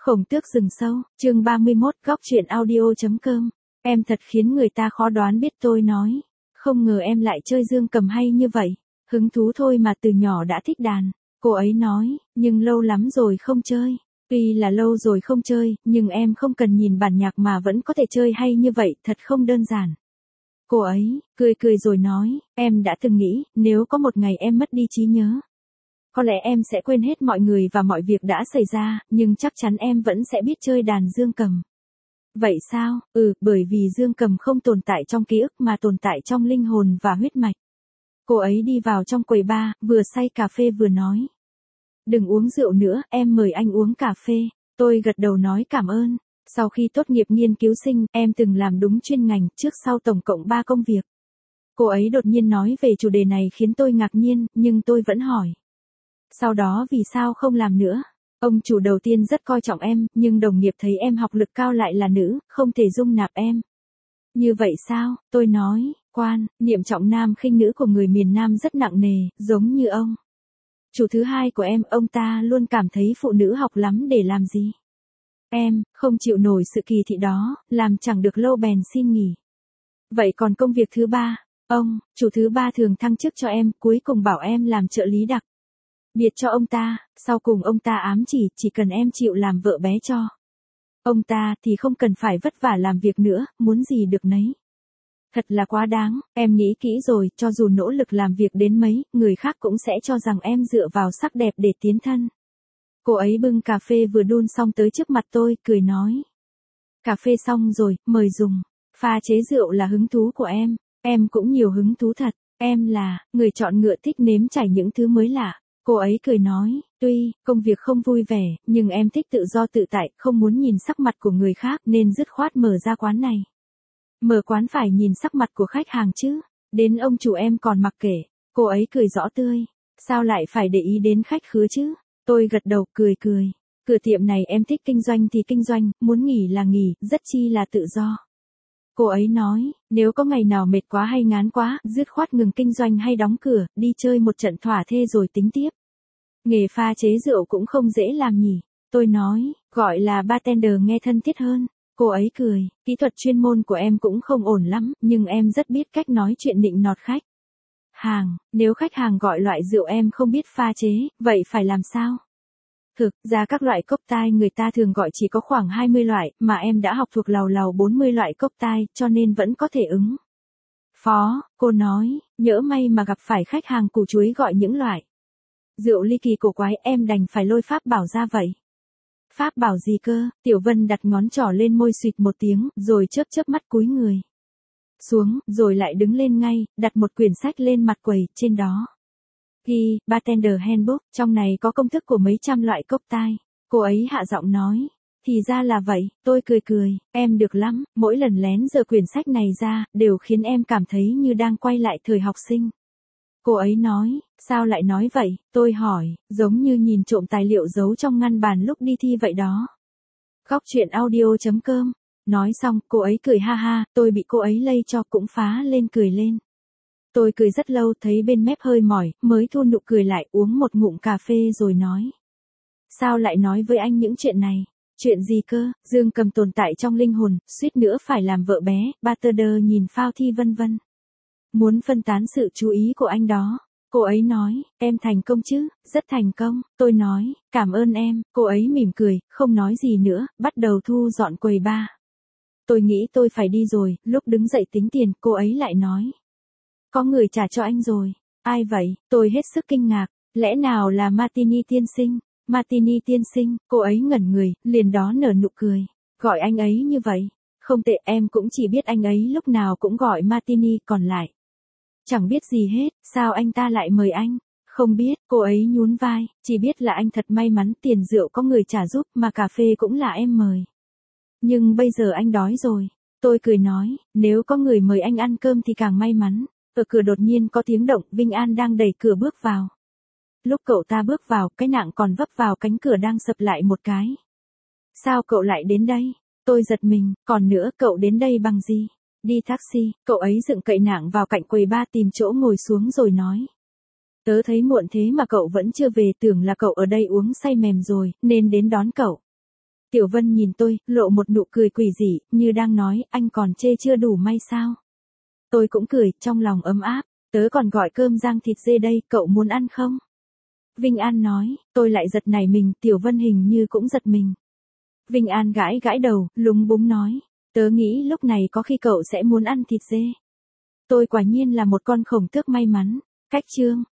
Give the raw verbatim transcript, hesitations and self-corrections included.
Khổng Tước rừng sâu, chương ba mươi mốt, góc truyện audio.com. Em thật khiến người ta khó đoán biết tôi nói. Không ngờ em lại chơi dương cầm hay như vậy. Hứng thú thôi mà từ nhỏ đã thích đàn. Cô ấy nói, nhưng lâu lắm rồi không chơi. Tuy là lâu rồi không chơi, nhưng em không cần nhìn bản nhạc mà vẫn có thể chơi hay như vậy, thật không đơn giản. Cô ấy, cười cười rồi nói, em đã từng nghĩ, nếu có một ngày em mất đi trí nhớ. Có lẽ em sẽ quên hết mọi người và mọi việc đã xảy ra, nhưng chắc chắn em vẫn sẽ biết chơi đàn dương cầm. Vậy sao? Ừ, bởi vì dương cầm không tồn tại trong ký ức mà tồn tại trong linh hồn và huyết mạch. Cô ấy đi vào trong quầy bar, vừa say cà phê vừa nói. Đừng uống rượu nữa, em mời anh uống cà phê. Tôi gật đầu nói cảm ơn. Sau khi tốt nghiệp nghiên cứu sinh, em từng làm đúng chuyên ngành, trước sau tổng cộng ba công việc. Cô ấy đột nhiên nói về chủ đề này khiến tôi ngạc nhiên, nhưng tôi vẫn hỏi. Sau đó vì sao không làm nữa? Ông chủ đầu tiên rất coi trọng em, nhưng đồng nghiệp thấy em học lực cao lại là nữ, không thể dung nạp em. Như vậy sao? Tôi nói, quan, niệm trọng nam khinh nữ của người miền Nam rất nặng nề, giống như ông. Chủ thứ hai của em, ông ta luôn cảm thấy phụ nữ học lắm để làm gì? Em, không chịu nổi sự kỳ thị đó, làm chẳng được lâu bèn xin nghỉ. Vậy còn công việc thứ ba? Ông, chủ thứ ba thường thăng chức cho em, cuối cùng bảo em làm trợ lý đặc biệt cho ông ta, sau cùng ông ta ám chỉ, chỉ cần em chịu làm vợ bé cho ông ta thì không cần phải vất vả làm việc nữa, muốn gì được nấy. Thật là quá đáng, em nghĩ kỹ rồi, cho dù nỗ lực làm việc đến mấy, người khác cũng sẽ cho rằng em dựa vào sắc đẹp để tiến thân. Cô ấy bưng cà phê vừa đun xong tới trước mặt tôi, cười nói. Cà phê xong rồi, mời dùng. Pha chế rượu là hứng thú của em, em cũng nhiều hứng thú thật, em là người chọn ngựa thích nếm trải những thứ mới lạ. Cô ấy cười nói, tuy công việc không vui vẻ, nhưng em thích tự do tự tại, không muốn nhìn sắc mặt của người khác nên dứt khoát mở ra quán này. Mở quán phải nhìn sắc mặt của khách hàng chứ, đến ông chủ em còn mặc kệ. Cô ấy cười rõ tươi, sao lại phải để ý đến khách khứa chứ? Tôi gật đầu, cười cười. Cửa tiệm này em thích kinh doanh thì kinh doanh, muốn nghỉ là nghỉ, rất chi là tự do. Cô ấy nói, nếu có ngày nào mệt quá hay ngán quá, dứt khoát ngừng kinh doanh hay đóng cửa, đi chơi một trận thỏa thê rồi tính tiếp. Nghề pha chế rượu cũng không dễ làm nhỉ. Tôi nói, gọi là bartender nghe thân thiết hơn. Cô ấy cười, kỹ thuật chuyên môn của em cũng không ổn lắm, nhưng em rất biết cách nói chuyện nịnh nọt khách hàng. Nếu khách hàng gọi loại rượu em không biết pha chế, vậy phải làm sao? Thực ra các loại cocktail người ta thường gọi chỉ có khoảng hai mươi loại, mà em đã học thuộc làu làu bốn mươi loại cocktail, cho nên vẫn có thể ứng phó. Cô nói, nhỡ may mà gặp phải khách hàng củ chuối gọi những loại rượu ly kỳ cổ quái, em đành phải lôi pháp bảo ra vậy. Pháp bảo gì cơ? Tiểu Vân đặt ngón trỏ lên môi xịt một tiếng, rồi chớp chớp mắt cúi người xuống, rồi lại đứng lên ngay, đặt một quyển sách lên mặt quầy, trên đó ghi, Bartender Handbook, trong này có công thức của mấy trăm loại cocktail. Cô ấy hạ giọng nói, thì ra là vậy, tôi cười cười, em được lắm, mỗi lần lén giở quyển sách này ra, đều khiến em cảm thấy như đang quay lại thời học sinh. Cô ấy nói, sao lại nói vậy? Tôi hỏi, giống như nhìn trộm tài liệu giấu trong ngăn bàn lúc đi thi vậy đó. Góc truyện audio.com. Nói xong, cô ấy cười ha ha, tôi bị cô ấy lây cho cũng phá lên cười lên. Tôi cười rất lâu, thấy bên mép hơi mỏi, mới thu nụ cười lại, uống một ngụm cà phê rồi nói. Sao lại nói với anh những chuyện này? Chuyện gì cơ? Dương cầm tồn tại trong linh hồn, suýt nữa phải làm vợ bé, bartender nhìn phao thi vân vân. Muốn phân tán sự chú ý của anh đó. Cô ấy nói, em thành công chứ, rất thành công. Tôi nói, cảm ơn em. Cô ấy mỉm cười, không nói gì nữa, bắt đầu thu dọn quầy bar. Tôi nghĩ tôi phải đi rồi, lúc đứng dậy tính tiền, cô ấy lại nói. Có người trả cho anh rồi. Ai vậy? Tôi hết sức kinh ngạc. Lẽ nào là Martini tiên sinh? Martini tiên sinh, cô ấy ngẩn người, liền đó nở nụ cười. Gọi anh ấy như vậy. Không tệ, em cũng chỉ biết anh ấy lúc nào cũng gọi Martini, còn lại chẳng biết gì hết. Sao anh ta lại mời anh? Không biết, cô ấy nhún vai, chỉ biết là anh thật may mắn, tiền rượu có người trả giúp, mà cà phê cũng là em mời. Nhưng bây giờ anh đói rồi. Tôi cười nói, nếu có người mời anh ăn cơm thì càng may mắn. Ở cửa đột nhiên có tiếng động, Vinh An đang đẩy cửa bước vào. Lúc cậu ta bước vào, cái nạng còn vấp vào cánh cửa đang sập lại một cái. Sao cậu lại đến đây? Tôi giật mình, còn nữa, cậu đến đây bằng gì? Đi taxi. Cậu ấy dựng cậy nạng vào cạnh quầy bar tìm chỗ ngồi xuống rồi nói. Tớ thấy muộn thế mà cậu vẫn chưa về, tưởng là cậu ở đây uống say mềm rồi, nên đến đón cậu. Tiểu Vân nhìn tôi, lộ một nụ cười quỷ dị, như đang nói, anh còn chê chưa đủ may sao. Tôi cũng cười, trong lòng ấm áp, tớ còn gọi cơm rang thịt dê đây, cậu muốn ăn không? Vinh An nói, tôi lại giật nảy mình, Tiểu Vân hình như cũng giật mình. Vinh An gãi gãi đầu, lúng búng nói, tớ nghĩ lúc này có khi cậu sẽ muốn ăn thịt dê. Tôi quả nhiên là một con khổng tước may mắn. Cách chương